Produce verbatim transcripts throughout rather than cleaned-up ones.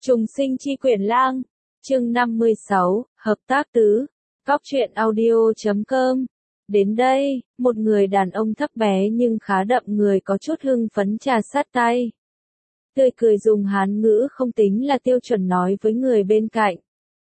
Trùng sinh chi quyển lang, chương năm mươi sáu, hợp tác tứ, cóc truyện audio chấm com. Đến đây, một người đàn ông thấp bé nhưng khá đậm người có chút hưng phấn trà sát tay. Tươi cười dùng Hán ngữ không tính là tiêu chuẩn nói với người bên cạnh.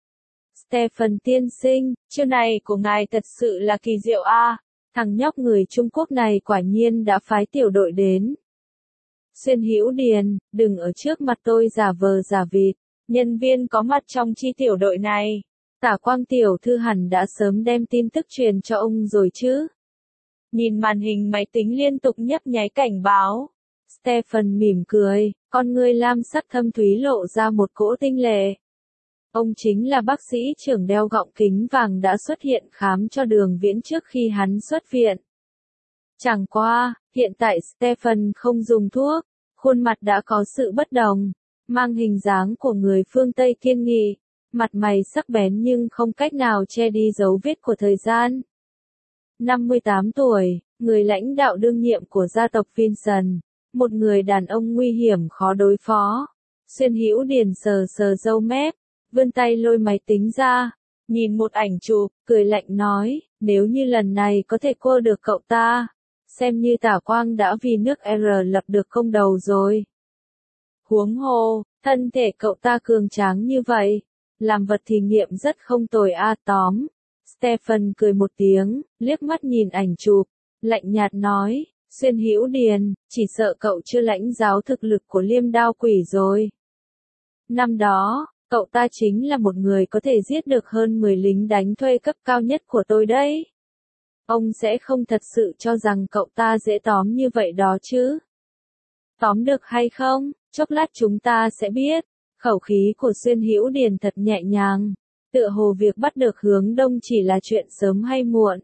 Stephen tiên sinh, chiêu này của ngài thật sự là kỳ diệu a. À. Thằng nhóc người Trung Quốc này quả nhiên đã phái tiểu đội đến. Xuyên Hữu Điền, đừng ở trước mặt tôi giả vờ giả vịt, nhân viên có mặt trong chi tiểu đội này. Tả Quang tiểu thư hẳn đã sớm đem tin tức truyền cho ông rồi chứ. Nhìn màn hình máy tính liên tục nhấp nháy cảnh báo. Stephen mỉm cười, con ngươi lam sắc thâm thúy lộ ra một cỗ tinh lệ. Ông chính là bác sĩ trưởng đeo gọng kính vàng đã xuất hiện khám cho Đường Viễn trước khi hắn xuất viện. Chẳng qua, hiện tại Stephen không dùng thuốc, khuôn mặt đã có sự bất đồng, mang hình dáng của người phương Tây kiên nghị, mặt mày sắc bén nhưng không cách nào che đi dấu vết của thời gian. năm mươi tám tuổi, người lãnh đạo đương nhiệm của gia tộc Vincent, một người đàn ông nguy hiểm khó đối phó. Xuyên Hữu Điền sờ sờ râu mép, vươn tay lôi máy tính ra, nhìn một ảnh chụp, cười lạnh nói, nếu như lần này có thể cô được cậu ta, xem như Tả Quang đã vì nước R lập được công đầu rồi. Huống hồ, thân thể cậu ta cường tráng như vậy, làm vật thí nghiệm rất không tồi a. Tóm. Stephen cười một tiếng, liếc mắt nhìn ảnh chụp, lạnh nhạt nói, Xuyên Hữu Điền, chỉ sợ cậu chưa lãnh giáo thực lực của Liêm Đao Quỷ rồi. Năm đó, cậu ta chính là một người có thể giết được hơn mười lính đánh thuê cấp cao nhất của tôi đấy. Ông sẽ không thật sự cho rằng cậu ta dễ tóm như vậy đó chứ. Tóm được hay không, chốc lát chúng ta sẽ biết. Khẩu khí của Xuyên Hữu Điền thật nhẹ nhàng, tựa hồ việc bắt được Hướng Đông chỉ là chuyện sớm hay muộn.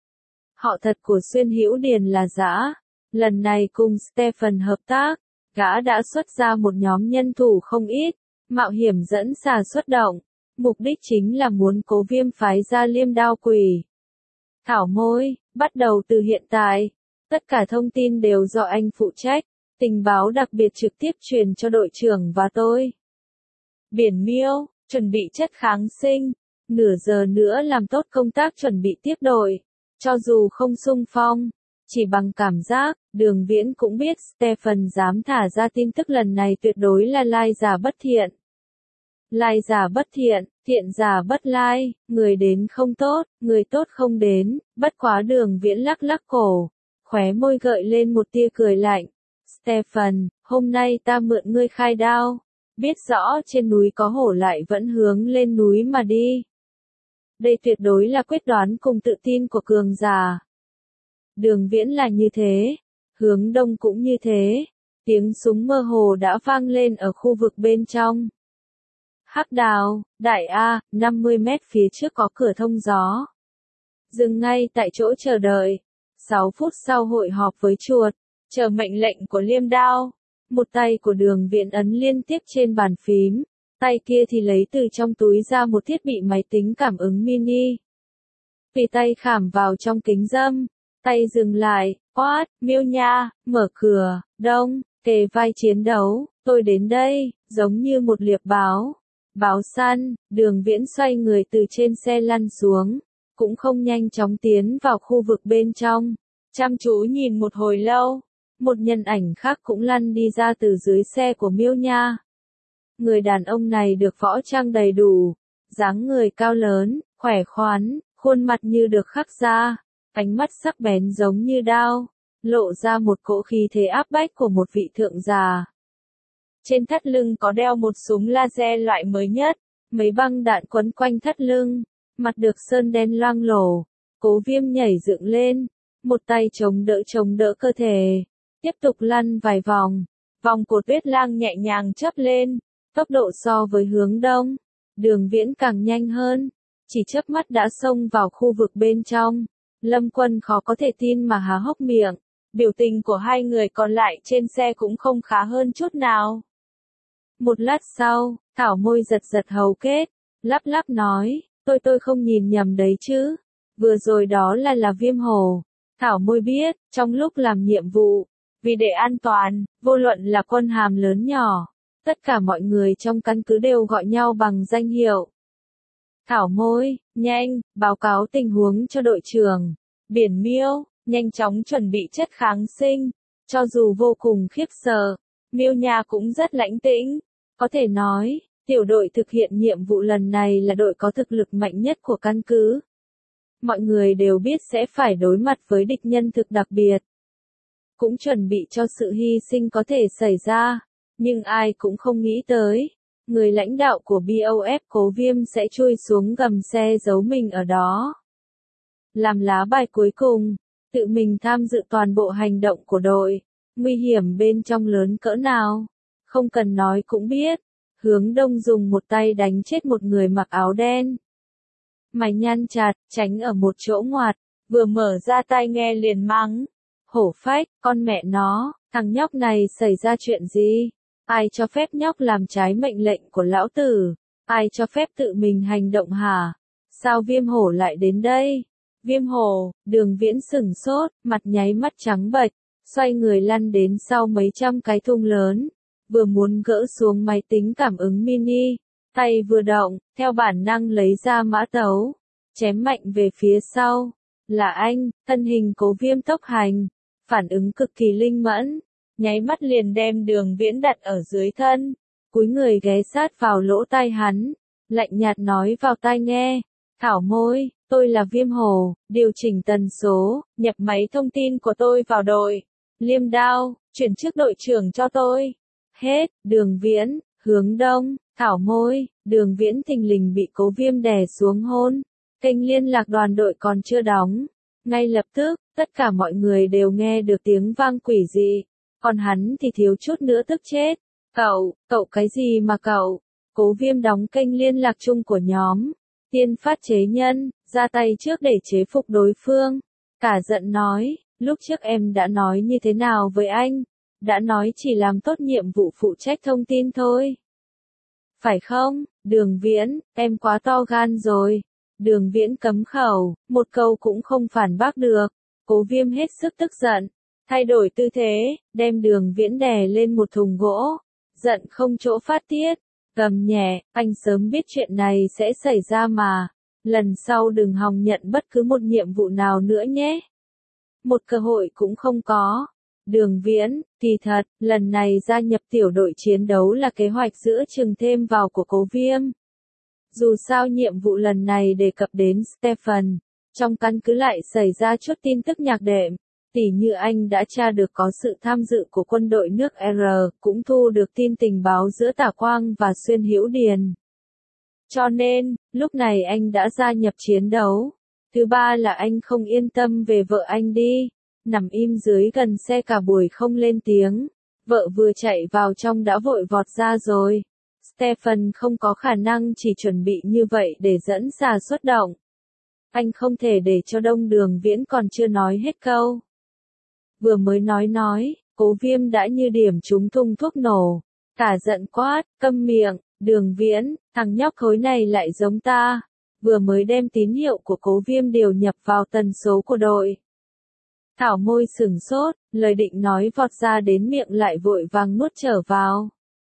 Họ thật của Xuyên Hữu Điền là Dã. Lần này cùng Stephen hợp tác, gã đã xuất ra một nhóm nhân thủ không ít, mạo hiểm dẫn xà xuất động, mục đích chính là muốn Cố Viêm phái ra Liêm Đao Quỷ. Thảo môi, bắt đầu từ hiện tại, tất cả thông tin đều do anh phụ trách, tình báo đặc biệt trực tiếp truyền cho đội trưởng và tôi. Biển Miêu, chuẩn bị chất kháng sinh, nửa giờ nữa làm tốt công tác chuẩn bị tiếp đội, cho dù không xung phong, chỉ bằng cảm giác, Đường Viễn cũng biết Stephen dám thả ra tin tức lần này tuyệt đối là lai giả bất thiện. Lai giả bất thiện, thiện giả bất lai, người đến không tốt, người tốt không đến, bất quá Đường Viễn lắc lắc cổ, khóe môi gợi lên một tia cười lạnh. Stephen, hôm nay ta mượn ngươi khai đao, biết rõ trên núi có hổ lại vẫn hướng lên núi mà đi. Đây tuyệt đối là quyết đoán cùng tự tin của cường giả. Đường Viễn là như thế, Hướng Đông cũng như thế, tiếng súng mơ hồ đã vang lên ở khu vực bên trong. Hắc Đào, Đại A, năm mươi mét phía trước có cửa thông gió. Dừng ngay tại chỗ chờ đợi. sáu phút sau hội họp với chuột, chờ mệnh lệnh của Liêm Đao. Một tay của Đường Viễn ấn liên tiếp trên bàn phím, tay kia thì lấy từ trong túi ra một thiết bị máy tính cảm ứng mini. Vì tay khảm vào trong kính râm, tay dừng lại, quát, Miêu nha, mở cửa, đông, kề vai chiến đấu, tôi đến đây, giống như một liệp báo. Báo săn, Đường Viễn xoay người từ trên xe lăn xuống, cũng không nhanh chóng tiến vào khu vực bên trong, chăm chú nhìn một hồi lâu, một nhân ảnh khác cũng lăn đi ra từ dưới xe của Miêu nha. Người đàn ông này được võ trang đầy đủ, dáng người cao lớn, khỏe khoắn, khuôn mặt như được khắc ra, ánh mắt sắc bén giống như đao, lộ ra một cỗ khí thế áp bách của một vị thượng giả. Trên thắt lưng có đeo một súng laser loại mới nhất, mấy băng đạn quấn quanh thắt lưng, mặt được sơn đen loang lổ. Cố Viêm nhảy dựng lên, một tay chống đỡ chống đỡ cơ thể, tiếp tục lăn vài vòng, vòng của Tuyết Lang nhẹ nhàng chớp lên, tốc độ so với Hướng Đông, Đường Viễn càng nhanh hơn, chỉ chớp mắt đã xông vào khu vực bên trong. Lâm Quân khó có thể tin mà há hốc miệng, biểu tình của hai người còn lại trên xe cũng không khá hơn chút nào. Một lát sau, Thảo môi giật giật hầu kết, lắp lắp nói, tôi tôi không nhìn nhầm đấy chứ, vừa rồi đó là là Viêm Hổ. Thảo môi biết, trong lúc làm nhiệm vụ, vì để an toàn, vô luận là quân hàm lớn nhỏ, tất cả mọi người trong căn cứ đều gọi nhau bằng danh hiệu. Thảo Môi, nhanh, báo cáo tình huống cho đội trưởng. Biển Miêu, nhanh chóng chuẩn bị chất kháng sinh. Cho dù vô cùng khiếp sợ, Miêu Nha cũng rất lãnh tĩnh. Có thể nói, tiểu đội thực hiện nhiệm vụ lần này là đội có thực lực mạnh nhất của căn cứ. Mọi người đều biết sẽ phải đối mặt với địch nhân thực đặc biệt. Cũng chuẩn bị cho sự hy sinh có thể xảy ra. Nhưng ai cũng không nghĩ tới. Người lãnh đạo của bê o ép Cố Viêm sẽ chui xuống gầm xe giấu mình ở đó. Làm lá bài cuối cùng, tự mình tham dự toàn bộ hành động của đội. Nguy hiểm bên trong lớn cỡ nào? Không cần nói cũng biết. Hướng Đông dùng một tay đánh chết một người mặc áo đen. Mày nhăn chặt, tránh ở một chỗ ngoặt, vừa mở ra tai nghe liền mắng. Hổ phách, con mẹ nó, thằng nhóc này xảy ra chuyện gì? Ai cho phép nhóc làm trái mệnh lệnh của lão tử? Ai cho phép tự mình hành động hả? Sao Viêm Hổ lại đến đây? Viêm Hổ, Đường Viễn sửng sốt, mặt nháy mắt trắng bệch, xoay người lăn đến sau mấy trăm cái thùng lớn, vừa muốn gỡ xuống máy tính cảm ứng mini, tay vừa động, theo bản năng lấy ra mã tấu, chém mạnh về phía sau. Là anh, thân hình Cố Viêm tốc hành, phản ứng cực kỳ linh mẫn, nháy mắt liền đem Đường Viễn đặt ở dưới thân, cúi người ghé sát vào lỗ tai hắn, lạnh nhạt nói vào tai nghe. Thảo Môi, tôi là Viêm Hổ, điều chỉnh tần số, nhập máy thông tin của tôi vào đội. Liêm Đao, chuyển chức đội trưởng cho tôi. Hết, Đường Viễn, Hướng Đông, Thảo Môi, Đường Viễn thình lình bị Cố Viêm đè xuống hôn. Kênh liên lạc đoàn đội còn chưa đóng. Ngay lập tức, tất cả mọi người đều nghe được tiếng vang quỷ dị. Còn hắn thì thiếu chút nữa tức chết. Cậu, cậu cái gì mà cậu? Cố Viêm đóng kênh liên lạc chung của nhóm. Tiên phát chế nhân, ra tay trước để chế phục đối phương. Cả giận nói, lúc trước em đã nói như thế nào với anh? Đã nói chỉ làm tốt nhiệm vụ phụ trách thông tin thôi. Phải không, Đường Viễn, em quá to gan rồi. Đường Viễn cấm khẩu, một câu cũng không phản bác được. Cố Viêm hết sức tức giận, thay đổi tư thế, đem Đường Viễn đè lên một thùng gỗ. Giận không chỗ phát tiết, gầm nhẹ, anh sớm biết chuyện này sẽ xảy ra mà. Lần sau đừng hòng nhận bất cứ một nhiệm vụ nào nữa nhé. Một cơ hội cũng không có. Đường Viễn, kỳ thật, lần này gia nhập tiểu đội chiến đấu là kế hoạch giữa chừng thêm vào của Cố Viêm. Dù sao nhiệm vụ lần này đề cập đến Stephen, trong căn cứ lại xảy ra chút tin tức nhạc đệm, tỉ như anh đã tra được có sự tham dự của quân đội nước R, cũng thu được tin tình báo giữa Tả Quang và Xuyên Hữu Điền. Cho nên, lúc này anh đã gia nhập chiến đấu. Thứ ba là anh không yên tâm về vợ anh đi, nằm im dưới gần xe cả buổi không lên tiếng. Vợ vừa chạy vào trong đã vội vọt ra rồi. Stephen không có khả năng chỉ chuẩn bị như vậy để dẫn xà xuất động. Anh không thể để cho Đông Đường Viễn còn chưa nói hết câu. Vừa mới nói nói, Cố Viêm đã như điểm trúng thùng thuốc nổ. Cả giận quát, câm miệng, Đường Viễn, thằng nhóc khối này lại giống ta. Vừa mới đem tín hiệu của Cố Viêm điều nhập vào tần số của đội. Thảo Môi sửng sốt, lời định nói vọt ra đến miệng lại vội vàng nuốt trở vào.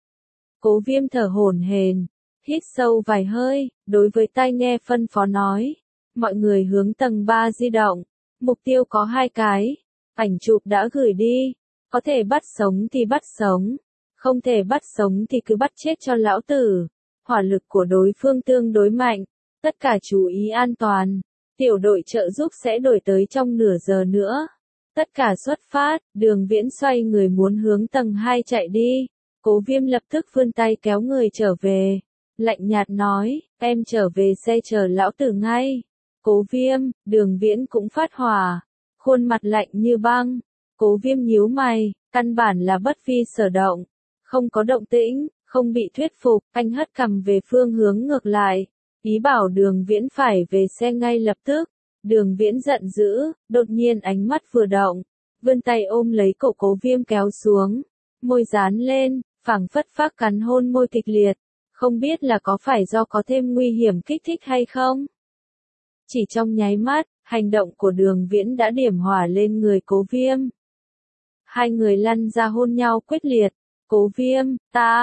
Cố Viêm thở hổn hển, hít sâu vài hơi, đối với tai nghe phân phó nói. Mọi người hướng tầng ba di động. Mục tiêu có hai cái. Ảnh chụp đã gửi đi. Có thể bắt sống thì bắt sống. Không thể bắt sống thì cứ bắt chết cho lão tử. Hỏa lực của đối phương tương đối mạnh. Tất cả chú ý an toàn. Tiểu đội trợ giúp sẽ đổi tới trong nửa giờ nữa. Tất cả xuất phát, Đường Viễn xoay người muốn hướng tầng hai chạy đi. Cố Viêm lập tức vươn tay kéo người trở về. Lạnh nhạt nói, em trở về xe chờ lão tử ngay. Cố Viêm, Đường Viễn cũng phát hỏa. Khuôn mặt lạnh như băng. Cố Viêm nhíu mày, căn bản là bất vi sở động. Không có động tĩnh, không bị thuyết phục, anh hất cằm về phương hướng ngược lại. Ý bảo Đường Viễn phải về xe ngay lập tức. Đường Viễn giận dữ, đột nhiên ánh mắt vừa động. Vươn tay ôm lấy cổ Cố Viêm kéo xuống. Môi dán lên, phảng phất phác cắn hôn môi kịch liệt. Không biết là có phải do có thêm nguy hiểm kích thích hay không? Chỉ trong nháy mắt, hành động của Đường Viễn đã điểm hỏa lên người Cố Viêm. Hai người lăn ra hôn nhau quyết liệt. Cố Viêm, ta,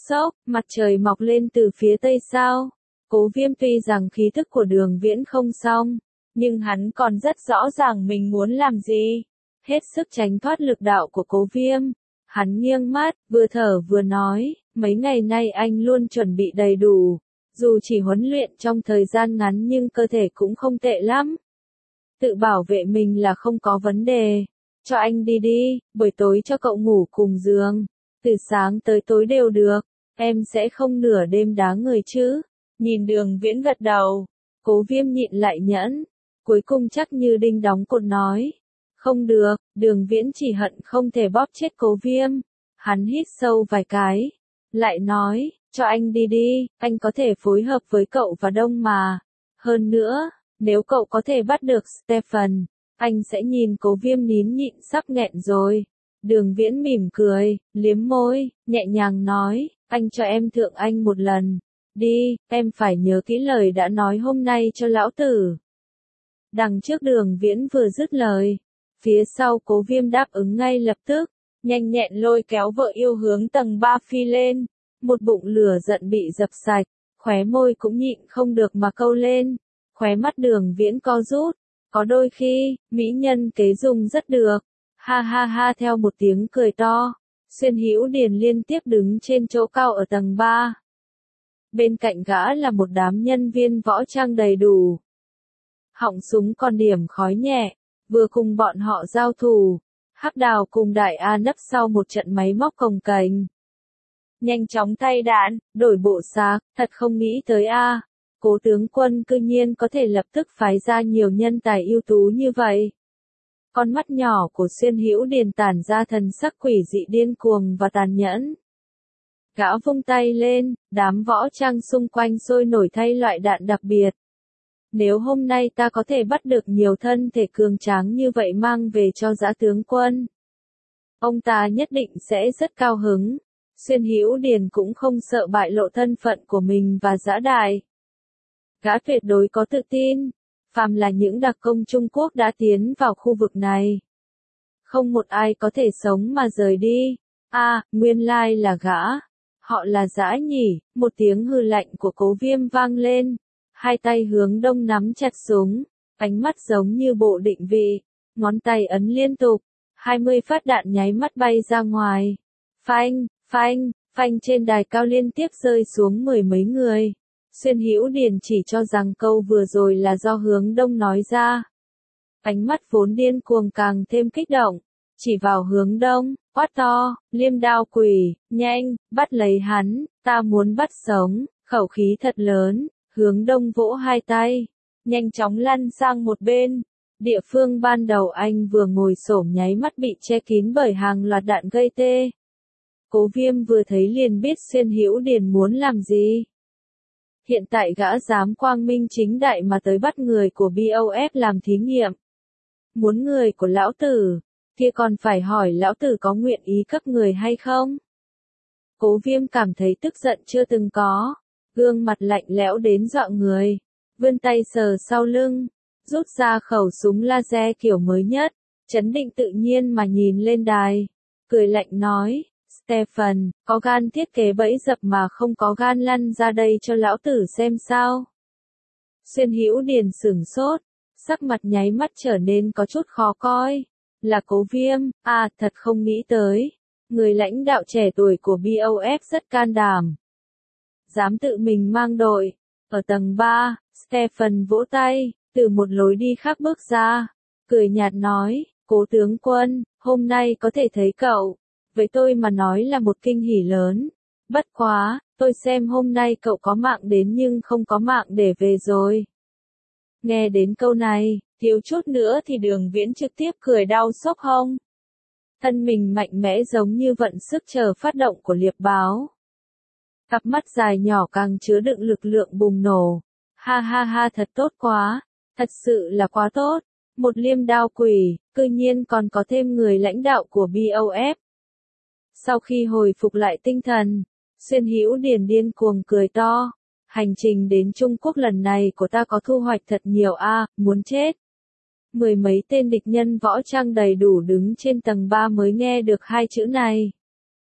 sốc, mặt trời mọc lên từ phía tây sao? Cố Viêm tuy rằng khí thức của Đường Viễn không xong, nhưng hắn còn rất rõ ràng mình muốn làm gì. Hết sức tránh thoát lực đạo của Cố Viêm. Hắn nghiêng mắt, vừa thở vừa nói, mấy ngày nay anh luôn chuẩn bị đầy đủ. Dù chỉ huấn luyện trong thời gian ngắn nhưng cơ thể cũng không tệ lắm. Tự bảo vệ mình là không có vấn đề. Cho anh đi đi, buổi tối cho cậu ngủ cùng giường. Từ sáng tới tối đều được, em sẽ không nửa đêm đá người chứ. Nhìn Đường Viễn gật đầu, Cố Viêm nhịn lại nhẫn. Cuối cùng chắc như đinh đóng cột nói. Không được, Đường Viễn chỉ hận không thể bóp chết Cố Viêm. Hắn hít sâu vài cái, lại nói, cho anh đi đi, anh có thể phối hợp với cậu và Đông mà. Hơn nữa, nếu cậu có thể bắt được Stephen, anh sẽ nhìn Cố Viêm nín nhịn sắp nghẹn rồi. Đường Viễn mỉm cười, liếm môi, nhẹ nhàng nói, anh cho em thượng anh một lần. Đi, em phải nhớ kỹ lời đã nói hôm nay cho lão tử. Đằng trước Đường Viễn vừa dứt lời, phía sau Cố Viêm đáp ứng ngay lập tức, nhanh nhẹn lôi kéo vợ yêu hướng tầng ba phi lên. Một bụng lửa giận bị dập sạch, khóe môi cũng nhịn không được mà câu lên. Khóe mắt Đường Viễn co rút, có đôi khi, mỹ nhân kế dùng rất được. Ha ha ha theo một tiếng cười to, Xuyên Hữu Điền liên tiếp đứng trên chỗ cao ở tầng ba. Bên cạnh gã là một đám nhân viên võ trang đầy đủ. Họng súng còn điểm khói nhẹ, vừa cùng bọn họ giao thủ. Hắc Đào cùng Đại A nấp sau một trận máy móc cồng kềnh. Nhanh chóng thay đạn, đổi bộ xác, thật không nghĩ tới a. Cố tướng quân cư nhiên có thể lập tức phái ra nhiều nhân tài ưu tú như vậy. Con mắt nhỏ của Xuyên Hữu Điền tản ra thần sắc quỷ dị điên cuồng và tàn nhẫn. Gã vung tay lên, đám võ trang xung quanh sôi nổi thay loại đạn đặc biệt. Nếu hôm nay ta có thể bắt được nhiều thân thể cường tráng như vậy mang về cho Dã tướng quân, ông ta nhất định sẽ rất cao hứng. Xuyên Hữu Điền cũng không sợ bại lộ thân phận của mình và Dã Đại. Gã tuyệt đối có tự tin, phàm là những đặc công Trung Quốc đã tiến vào khu vực này, không một ai có thể sống mà rời đi. A, à, nguyên lai là gã. Họ là Dã nhỉ? Một tiếng hừ lạnh của Cố Viêm vang lên, hai tay hướng đông nắm chặt súng, ánh mắt giống như bộ định vị, ngón tay ấn liên tục, hai mươi phát đạn nháy mắt bay ra ngoài. Phanh, phanh, phanh trên đài cao liên tiếp rơi xuống mười mấy người. Xuyên Hữu Điền chỉ cho rằng câu vừa rồi là do hướng đông nói ra. Ánh mắt vốn điên cuồng càng thêm kích động, chỉ vào hướng đông, quát to, Liêm Đao Quỷ, nhanh, bắt lấy hắn, ta muốn bắt sống, khẩu khí thật lớn. Hướng đông vỗ hai tay, nhanh chóng lăn sang một bên. Địa phương ban đầu anh vừa ngồi xổm nháy mắt bị che kín bởi hàng loạt đạn gây tê. Cố Viêm vừa thấy liền biết Xuyên Hữu Điền muốn làm gì. Hiện tại gã dám quang minh chính đại mà tới bắt người của bê o ép làm thí nghiệm. Muốn người của lão tử, kia còn phải hỏi lão tử có nguyện ý cấp người hay không. Cố Viêm cảm thấy tức giận chưa từng có. Gương mặt lạnh lẽo đến dọa người, vươn tay sờ sau lưng, rút ra khẩu súng laser kiểu mới nhất, trấn định tự nhiên mà nhìn lên đài, cười lạnh nói, Stephen, có gan thiết kế bẫy dập mà không có gan lăn ra đây cho lão tử xem sao. Xuyên Hữu Điền sửng sốt, sắc mặt nháy mắt trở nên có chút khó coi, là Cố Viêm, à thật không nghĩ tới, người lãnh đạo trẻ tuổi của bê o ép rất can đảm. Dám tự mình mang đội. Ở tầng ba, Stephen vỗ tay, từ một lối đi khác bước ra, cười nhạt nói, Cố tướng quân, hôm nay có thể thấy cậu, với tôi mà nói là một kinh hỉ lớn. Bất quá, tôi xem hôm nay cậu có mạng đến nhưng không có mạng để về rồi. Nghe đến câu này, thiếu chút nữa thì Đường Viễn trực tiếp cười đau xốc hông. Thân mình mạnh mẽ giống như vận sức chờ phát động của liệp báo. Cặp mắt dài nhỏ càng chứa đựng lực lượng bùng nổ. Ha ha ha thật tốt quá, thật sự là quá tốt. Một Liêm Đao Quỷ, cư nhiên còn có thêm người lãnh đạo của bê o ép. Sau khi hồi phục lại tinh thần, Xuyên Hữu Điền điên cuồng cười to. Hành trình đến Trung Quốc lần này của ta có thu hoạch thật nhiều a, à, muốn chết. Mười mấy tên địch nhân võ trang đầy đủ đứng trên tầng ba mới nghe được hai chữ này.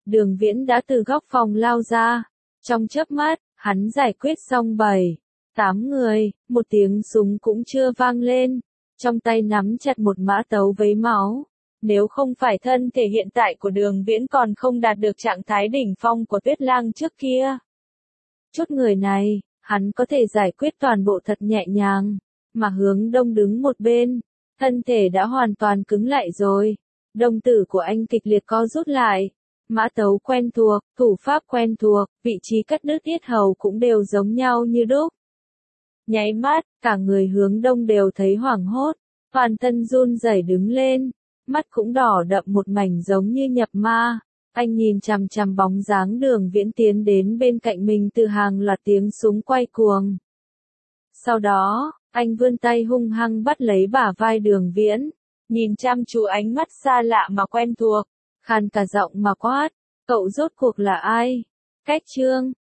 Đường Viễn đã từ góc phòng lao ra. Trong chớp mắt, hắn giải quyết xong bảy, tám người, một tiếng súng cũng chưa vang lên. Trong tay nắm chặt một mã tấu vấy máu. Nếu không phải thân thể hiện tại của Đường Viễn còn không đạt được trạng thái đỉnh phong của Tuyết Lang trước kia. Chút người này, hắn có thể giải quyết toàn bộ thật nhẹ nhàng. Mà Hướng Đông đứng một bên, thân thể đã hoàn toàn cứng lại rồi. Đồng tử của anh kịch liệt co rút lại. Mã tấu quen thuộc, thủ pháp quen thuộc, vị trí cắt đứt yết hầu cũng đều giống nhau như đúc. Nháy mắt, cả người Hướng Đông đều thấy hoảng hốt, toàn thân run rẩy đứng lên, mắt cũng đỏ đậm một mảnh giống như nhập ma. Anh nhìn chằm chằm bóng dáng Đường Viễn tiến đến bên cạnh mình từ hàng loạt tiếng súng quay cuồng. Sau đó, anh vươn tay hung hăng bắt lấy bả vai Đường Viễn, nhìn chăm chú ánh mắt xa lạ mà quen thuộc, khàn cả giọng mà quát, cậu rốt cuộc là ai? Cách Trương,